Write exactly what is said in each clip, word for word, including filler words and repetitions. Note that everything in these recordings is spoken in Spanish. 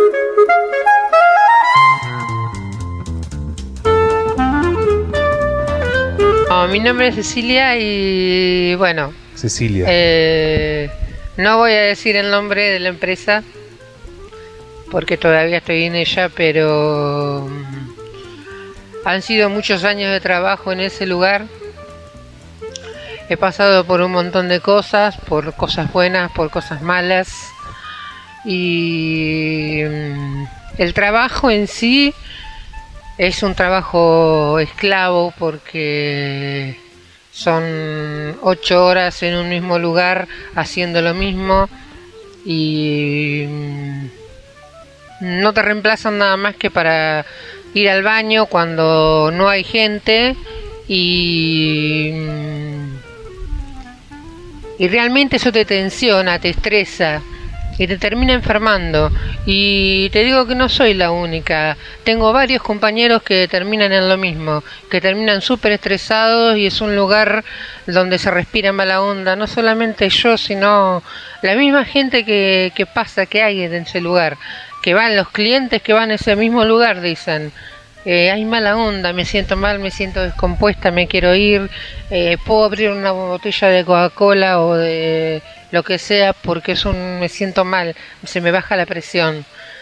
No, mi nombre es Cecilia y bueno... Cecilia. Eh, no voy a decir el nombre de la empresa porque todavía estoy en ella, pero han sido muchos años de trabajo en ese lugar. He pasado por un montón de cosas, por cosas buenas, por cosas malas, y el trabajo en sí es un trabajo esclavo porque son ocho horas en un mismo lugar haciendo lo mismo y no te reemplazan nada más que para ir al baño cuando no hay gente y, y realmente eso te tensiona, te estresa y te termina enfermando. Y te digo que no soy la única, tengo varios compañeros que terminan en lo mismo, que terminan súper estresados, y es un lugar donde se respira mala onda, no solamente yo, sino la misma gente que, que pasa, que hay en ese lugar, que van los clientes que van a ese mismo lugar, dicen, eh, hay mala onda, me siento mal, me siento descompuesta, me quiero ir, eh, puedo abrir una botella de Coca-Cola o de lo que sea porque es un, me siento mal, se me baja la presión.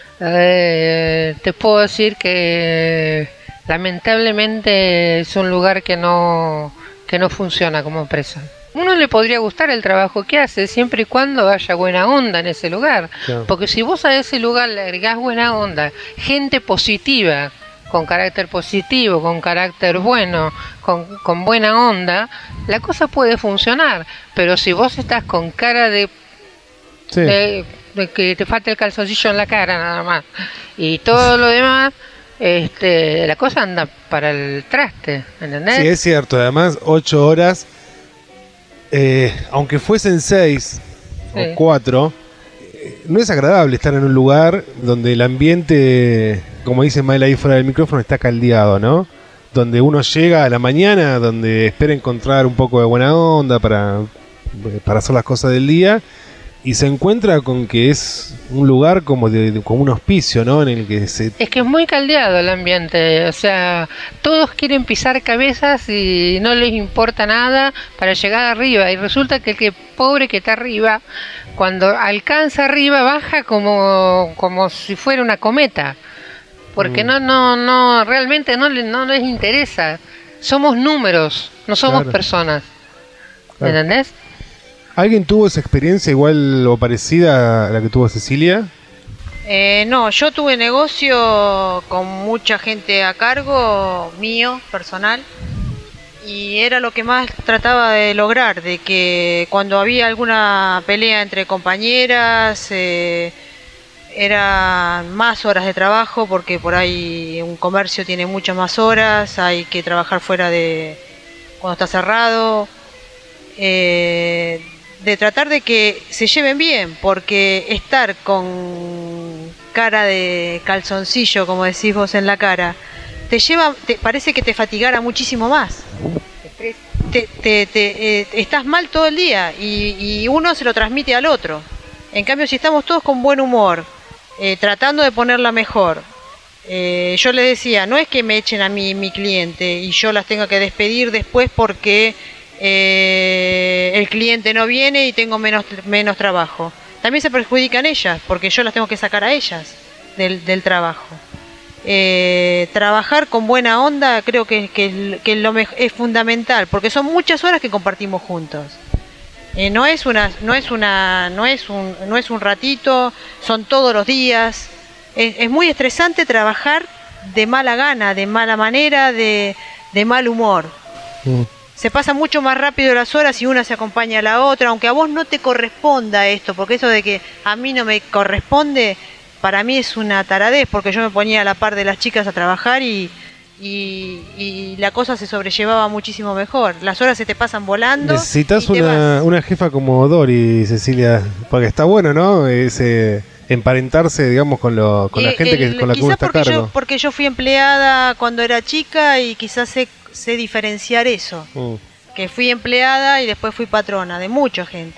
Eh, te puedo decir que lamentablemente es un lugar que no, que no funciona como empresa. Uno le podría gustar el trabajo que hace siempre y cuando haya buena onda en ese lugar, claro. Porque si vos a ese lugar le agregás buena onda, gente positiva, con carácter positivo, con carácter bueno, con, con buena onda, la cosa puede funcionar. Pero si vos estás con cara de, sí. de, de que te falta el calzoncillo en la cara nada más y todo lo demás, este, la cosa anda para el traste, ¿entendés? Sí, es cierto. Además, ocho horas, eh, aunque fuesen seis sí. o cuatro, eh, no es agradable estar en un lugar donde el ambiente, como dice Mael ahí fuera del micrófono, está caldeado, ¿no? Donde uno llega a la mañana, donde espera encontrar un poco de buena onda para, para hacer las cosas del día, y se encuentra con que es un lugar como de, de como un hospicio, ¿no? En el que se... Es que es muy caldeado el ambiente, o sea, todos quieren pisar cabezas y no les importa nada para llegar arriba, y resulta que el que pobre que está arriba, cuando alcanza arriba baja como, como si fuera una cometa. Porque mm. no, no, no, realmente no, no les interesa. Somos números, no somos claro. personas. ¿Me claro. entendés? ¿Alguien tuvo esa experiencia igual o parecida a la que tuvo Cecilia? Eh, no, yo tuve negocio con mucha gente a cargo, mío, personal. Y era lo que más trataba de lograr, de que cuando había alguna pelea entre compañeras... Eh, eran más horas de trabajo porque por ahí un comercio tiene muchas más horas, hay que trabajar fuera de cuando está cerrado, eh, de tratar de que se lleven bien, porque estar con cara de calzoncillo, como decís vos en la cara, te lleva, te, parece que te fatigara muchísimo más. Te, te, te, eh, estás mal todo el día y, y uno se lo transmite al otro. En cambio, si estamos todos con buen humor, Eh, tratando de ponerla mejor, eh, yo le decía, no es que me echen a mí mi cliente y yo las tenga que despedir después porque eh, el cliente no viene y tengo menos, menos trabajo. También se perjudican ellas porque yo las tengo que sacar a ellas del, del trabajo. Eh, trabajar con buena onda creo que, que, que lo me- es fundamental porque son muchas horas que compartimos juntos. Eh, no es una, no es una, no es un, no es un ratito, son todos los días. Es, es muy estresante trabajar de mala gana, de mala manera, de, de mal humor. Mm. Se pasa mucho más rápido las horas y una se acompaña a la otra, aunque a vos no te corresponda esto, porque eso de que a mí no me corresponde, para mí es una taradez, porque yo me ponía a la par de las chicas a trabajar y Y, y la cosa se sobrellevaba muchísimo mejor. Las horas se te pasan volando. Necesitas una, una jefa como Dori, Cecilia, porque está bueno, ¿no? Ese emparentarse, digamos, con, lo, con eh, la gente el, que, con la que uno está a cargo. Yo, porque yo fui empleada cuando era chica y quizás sé, sé diferenciar eso. Mm. Que fui empleada y después fui patrona de mucha gente.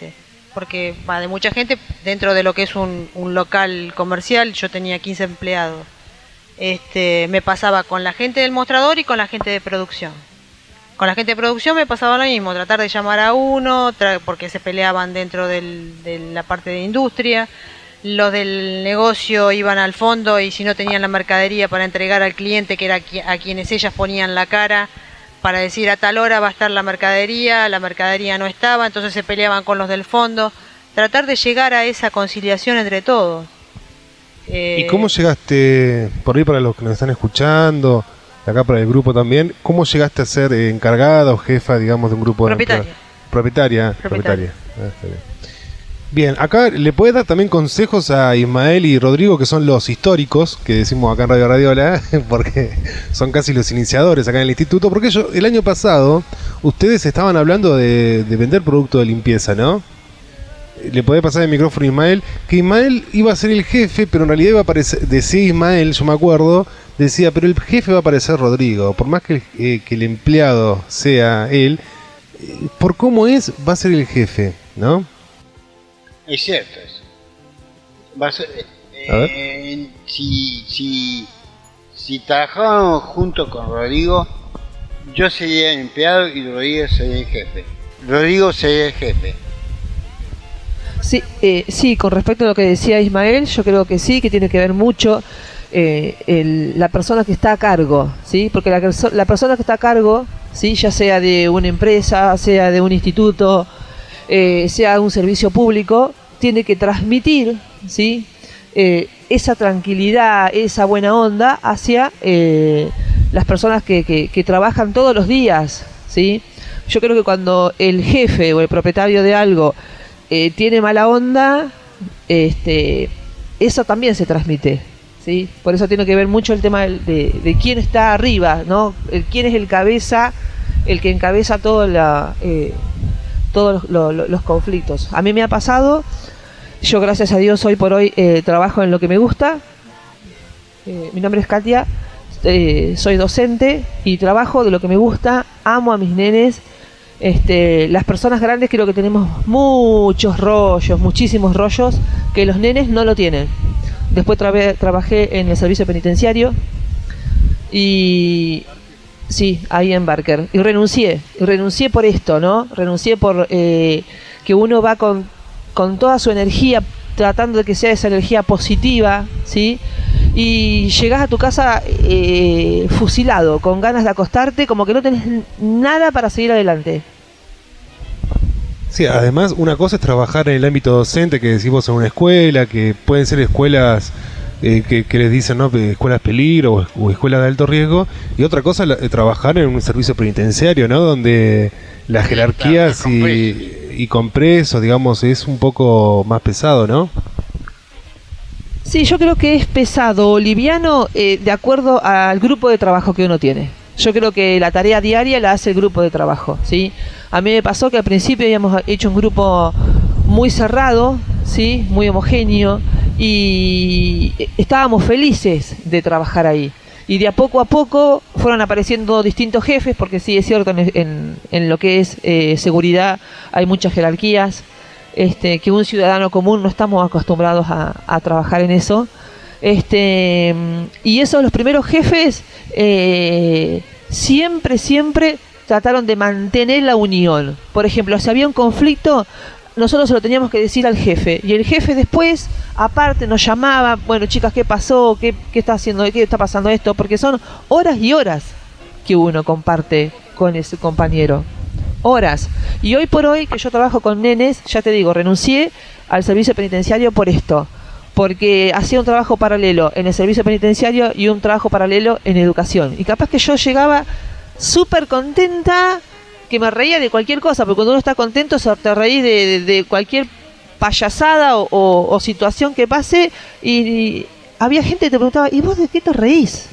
porque va de mucha gente dentro de lo que es un, un local comercial. Yo tenía quince empleados. Este, me pasaba con la gente del mostrador y con la gente de producción. Con la gente de producción me pasaba lo mismo, tratar de llamar a uno, porque se peleaban dentro del, de la parte de industria. Los del negocio iban al fondo y si no tenían la mercadería para entregar al cliente, que era a quienes ellas ponían la cara, para decir a tal hora va a estar la mercadería, la mercadería no estaba, entonces se peleaban con los del fondo. Tratar de llegar a esa conciliación entre todos. Eh, ¿Y cómo llegaste, por ahí para los que nos están escuchando, acá para el grupo también, cómo llegaste a ser encargada o jefa, digamos, de un grupo? Propietaria. De propietaria. Propietaria. Propietaria. Ah, está bien. Bien, acá le puedes dar también consejos a Ismael y Rodrigo, que son los históricos, que decimos acá en Radio Radiola, porque son casi los iniciadores acá en el instituto, porque yo, el año pasado, ustedes estaban hablando de, de vender producto de limpieza, ¿no? Le podés pasar el micrófono a Ismael, que Ismael iba a ser el jefe, pero en realidad iba a aparecer, decía Ismael, yo me acuerdo, decía, pero el jefe va a aparecer Rodrigo, por más que, eh, que el empleado sea él, eh, por cómo es, va a ser el jefe, ¿no? Es cierto eso. Va a ser, eh, si, si, si trabajábamos junto con Rodrigo, yo sería el empleado y Rodrigo sería el jefe. Rodrigo sería el jefe. Sí, eh, sí, con respecto a lo que decía Ismael, yo creo que sí, que tiene que ver mucho eh, el, la persona que está a cargo, ¿sí? Porque la, la persona que está a cargo, ¿sí? Ya sea de una empresa, sea de un instituto, eh, sea de un servicio público, tiene que transmitir, ¿sí? eh, esa tranquilidad, esa buena onda hacia eh, las personas que, que, que trabajan todos los días, ¿sí? Yo creo que cuando el jefe o el propietario de algo Eh, tiene mala onda, este, eso también se transmite, ¿sí? Por eso tiene que ver mucho el tema de, de, de quién está arriba, ¿no? El, quién es el cabeza, el que encabeza todo la, eh, todos los, los, los conflictos. A mí me ha pasado, yo gracias a Dios hoy por hoy eh, trabajo en lo que me gusta. Eh, mi nombre es Katia, eh, soy docente y trabajo de lo que me gusta, amo a mis nenes. Este, las personas grandes creo que tenemos muchos rollos, muchísimos rollos que los nenes no lo tienen. Después tra- trabajé en el servicio penitenciario y sí, ahí en Barker, y renuncié, y renuncié por esto, ¿no? Renuncié por eh, que uno va con, con toda su energía tratando de que sea esa energía positiva, ¿sí? Y llegás a tu casa eh, fusilado, con ganas de acostarte, como que no tenés nada para seguir adelante. Sí, además una cosa es trabajar en el ámbito docente, que decimos en una escuela, que pueden ser escuelas eh, que, que les dicen, ¿no? Escuelas peligro o, o escuelas de alto riesgo, y otra cosa es trabajar en un servicio penitenciario, ¿no? Donde las jerarquías claro, y, y con presos, digamos, es un poco más pesado, ¿no? Sí, yo creo que es pesado o liviano eh, de acuerdo al grupo de trabajo que uno tiene. Yo creo que la tarea diaria la hace el grupo de trabajo, ¿sí? A mí me pasó que al principio habíamos hecho un grupo muy cerrado, ¿sí? Muy homogéneo, y estábamos felices de trabajar ahí. Y de a poco a poco fueron apareciendo distintos jefes, porque sí, es cierto, en, en, en lo que es eh, seguridad hay muchas jerarquías. Este, que un ciudadano común no estamos acostumbrados a, a trabajar en eso. Este, y eso, los primeros jefes eh, siempre, siempre trataron de mantener la unión. Por ejemplo, si había un conflicto, nosotros se lo teníamos que decir al jefe. Y el jefe después, aparte, nos llamaba, bueno, chicas, ¿qué pasó? ¿Qué, qué está haciendo? ¿Qué está pasando esto? Porque son horas y horas que uno comparte con ese compañero. Horas. Y hoy por hoy que yo trabajo con nenes, ya te digo, renuncié al servicio penitenciario por esto, porque hacía un trabajo paralelo en el servicio penitenciario y un trabajo paralelo en educación. Y capaz que yo llegaba súper contenta, que me reía de cualquier cosa, porque cuando uno está contento te reís de, de, de cualquier payasada o, o, o situación que pase, y, y había gente que te preguntaba, ¿y vos de qué te reís?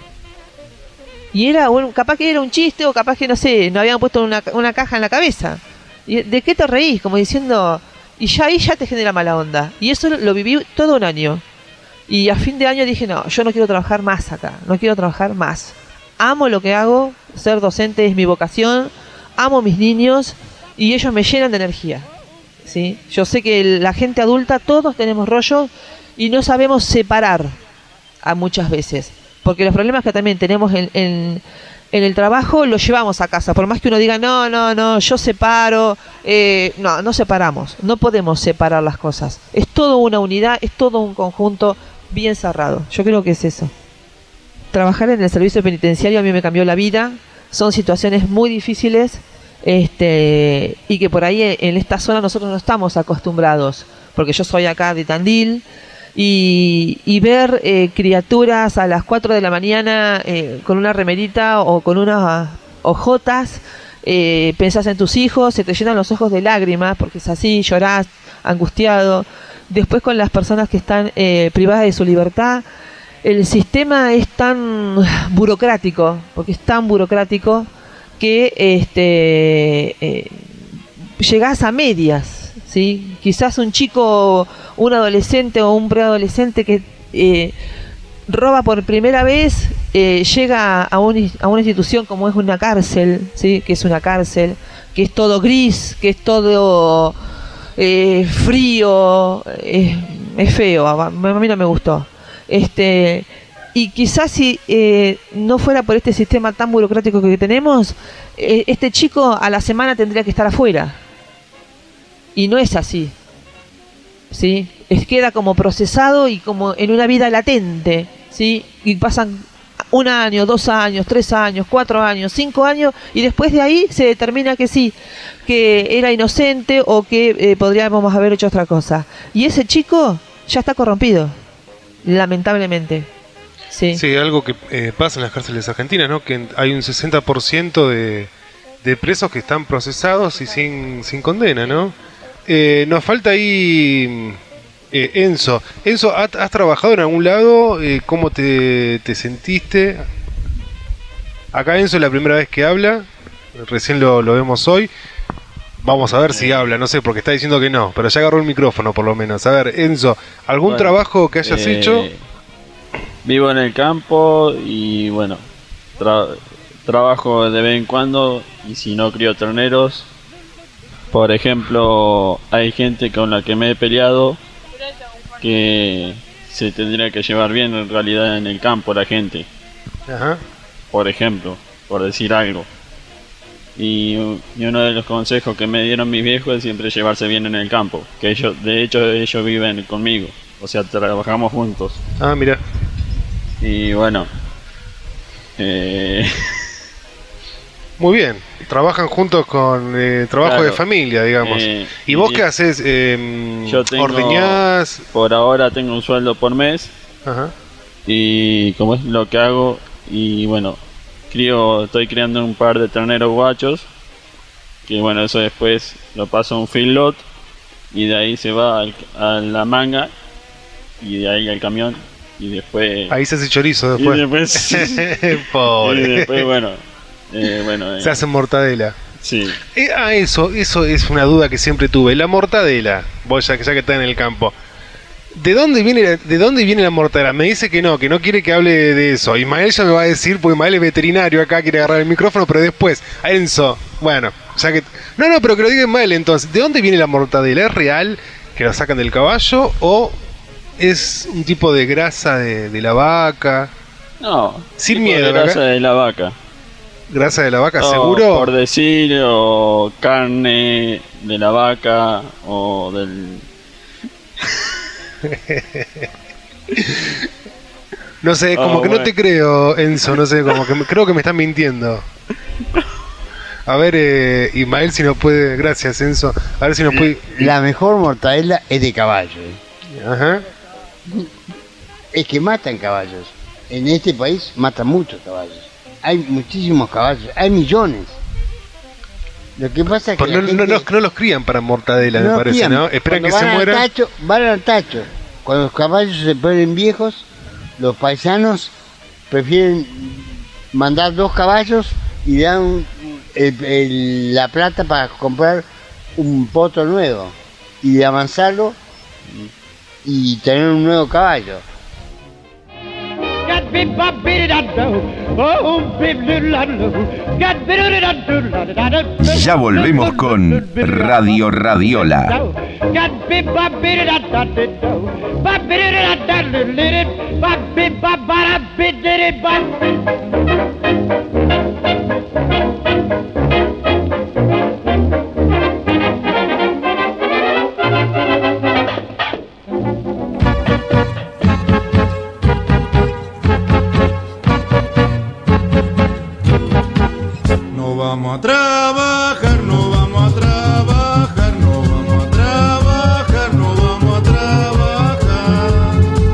Y era, bueno, capaz que era un chiste o capaz que, no sé, nos habían puesto una, una caja en la cabeza. ¿Y de qué te reís? Como diciendo, y ya ahí ya te genera mala onda. Y eso lo viví todo un año. Y a fin de año dije, no, yo no quiero trabajar más acá, no quiero trabajar más. Amo lo que hago, ser docente es mi vocación, amo mis niños y ellos me llenan de energía. ¿sí? Yo sé que la gente adulta, todos tenemos rollo y no sabemos separar a muchas veces. Porque los problemas que también tenemos en, en, en el trabajo los llevamos a casa. Por más que uno diga, no, no, no, yo separo. Eh, no, no separamos. No podemos separar las cosas. Es todo una unidad, es todo un conjunto bien cerrado. Yo creo que es eso. Trabajar en el servicio penitenciario a mí me cambió la vida. Son situaciones muy difíciles este, y que por ahí en esta zona nosotros no estamos acostumbrados. Porque yo soy acá de Tandil. Y, y ver eh, criaturas a las cuatro de la mañana eh, con una remerita o con unas ojotas, eh, pensás en tus hijos, se te llenan los ojos de lágrimas porque es así, llorás, angustiado. Después con las personas que están eh, privadas de su libertad, el sistema es tan burocrático, porque es tan burocrático que este eh, llegás a medias, ¿sí? Quizás un chico, un adolescente o un preadolescente que eh, roba por primera vez, eh, llega a, un, a una institución como es una cárcel, ¿sí? Que es una cárcel, que es todo gris, que es todo eh, frío, eh, es feo, a mí no me gustó. Este, y quizás si eh, no fuera por este sistema tan burocrático que tenemos, eh, este chico a la semana tendría que estar afuera. Y no es así, ¿sí? Es, queda como procesado y como en una vida latente, ¿sí? Y pasan un año, dos años, tres años, cuatro años, cinco años, y después de ahí se determina que sí, que era inocente o que eh, podríamos haber hecho otra cosa. Y ese chico ya está corrompido, lamentablemente. Sí, sí, algo que eh, pasa en las cárceles argentinas, ¿no? Que hay un sesenta por ciento de, de presos que están procesados y sin, sin condena, ¿no? Eh, nos falta ahí eh, Enzo. Enzo, ¿has, has trabajado en algún lado? Eh, ¿Cómo te, te sentiste? Acá Enzo es la primera vez que habla. Recién lo, lo vemos hoy. Vamos a ver si habla, no sé, porque está diciendo que no, pero ya agarró el micrófono por lo menos. A ver, Enzo, ¿algún bueno, trabajo que hayas eh, hecho? Vivo en el campo y bueno, tra- trabajo de vez en cuando y si no crío terneros. Por ejemplo, hay gente con la que me he peleado que se tendría que llevar bien en realidad en el campo la gente. Ajá. Por ejemplo, por decir algo. Y, y uno de los consejos que me dieron mis viejos es siempre llevarse bien en el campo. Que ellos, de hecho, ellos viven conmigo. O sea, trabajamos juntos. Ah, mira. Y bueno. Eh... Muy bien, trabajan juntos con eh, trabajo claro, de familia, digamos. Eh, ¿Y vos y qué haces? Eh, yo tengo, ¿Ordeñás? Por ahora tengo un sueldo por mes. Ajá. Y como es lo que hago, y bueno, crío, estoy criando un par de terneros guachos. Que bueno, eso después lo paso a un feedlot. Y de ahí se va al, a la manga. Y de ahí al camión. Y después... Ahí se hace chorizo después. Y después, Pobre. Y después bueno... Eh, bueno, eh. Se hace mortadela. Sí. Eh, ah, eso, eso es una duda que siempre tuve. La mortadela, vos ya, ya que estás en el campo. ¿De dónde viene la, de dónde viene la mortadela? Me dice que no, que no quiere que hable de eso. Ismael ya me va a decir, porque Ismael es veterinario acá, quiere agarrar el micrófono, pero después, Enzo, bueno, ya que... No, no, pero que lo diga Ismael entonces. ¿De dónde viene la mortadela? ¿Es real que la sacan del caballo o es un tipo de grasa de, de la vaca? No, sin miedo. De grasa de la vaca. ¿Grasa de la vaca, o, seguro? Por decir, o carne de la vaca, o del... No sé, como oh, que bueno. No te creo, Enzo, no sé, como que me, creo que me están mintiendo. A ver, eh, Ismael, si nos puede... Gracias, Enzo. A ver si nos puede... La mejor mortadela es de caballo. ¿eh? Ajá. Es que matan caballos. En este país matan muchos caballos. Hay muchísimos caballos, hay millones. Lo que pasa es que no, gente... no, no, no los crían para mortadela, no me parece, crían. ¿No? Esperan que se mueran. Tacho, van al tacho. Cuando los caballos se ponen viejos, los paisanos prefieren mandar dos caballos y dan el, el, la plata para comprar un potro nuevo y amansarlo y tener un nuevo caballo. Got big Bob, baby, I know. Oh, baby, little I know. Got Ya volvemos con Radio Radiola. No vamos a trabajar, no vamos a trabajar, no vamos a trabajar, no vamos a trabajar.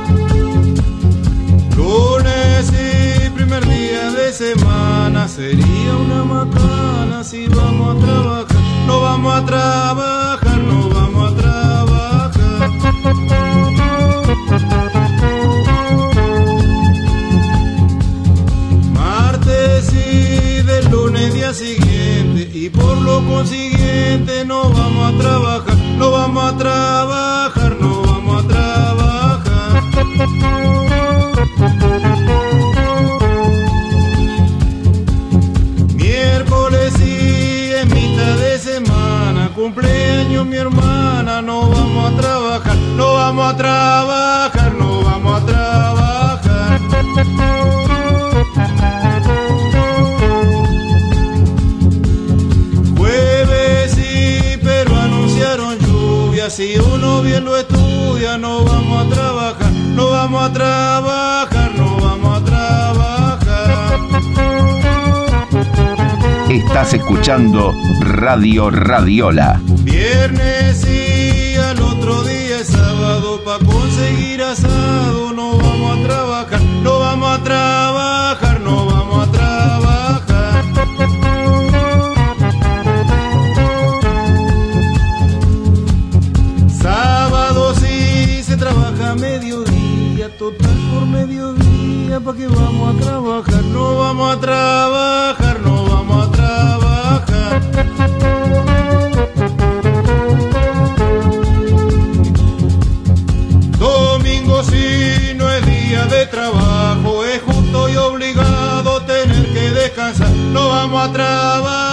Lunes y primer día de semana sería una macana si vamos a trabajar. No vamos a trabajar, no vamos a trabajar. Martes y del lunes día siguiente y por lo consiguiente no vamos a trabajar, no vamos a trabajar, no vamos a trabajar. Miércoles y en mitad de semana cumpleaños mi hermana, no vamos a trabajar, no vamos a trabajar, no vamos a trabajar. Jueves sí, pero anunciaron lluvia, si uno bien lo estudia, no vamos a trabajar, no vamos a trabajar, no vamos a trabajar. Estás escuchando Radio Radiola. Viernes y al otro día es sábado, pa' conseguir asado no vamos a trabajar, no vamos a trabajar, no vamos a trabajar. Sábado sí se trabaja a mediodía, total por mediodía, pa' que vamos a trabajar, no vamos a trabajar, no vamos a trabajar. Domingo sí no es día de trabajo, es justo y obligado tener que descansar, no vamos a trabajar.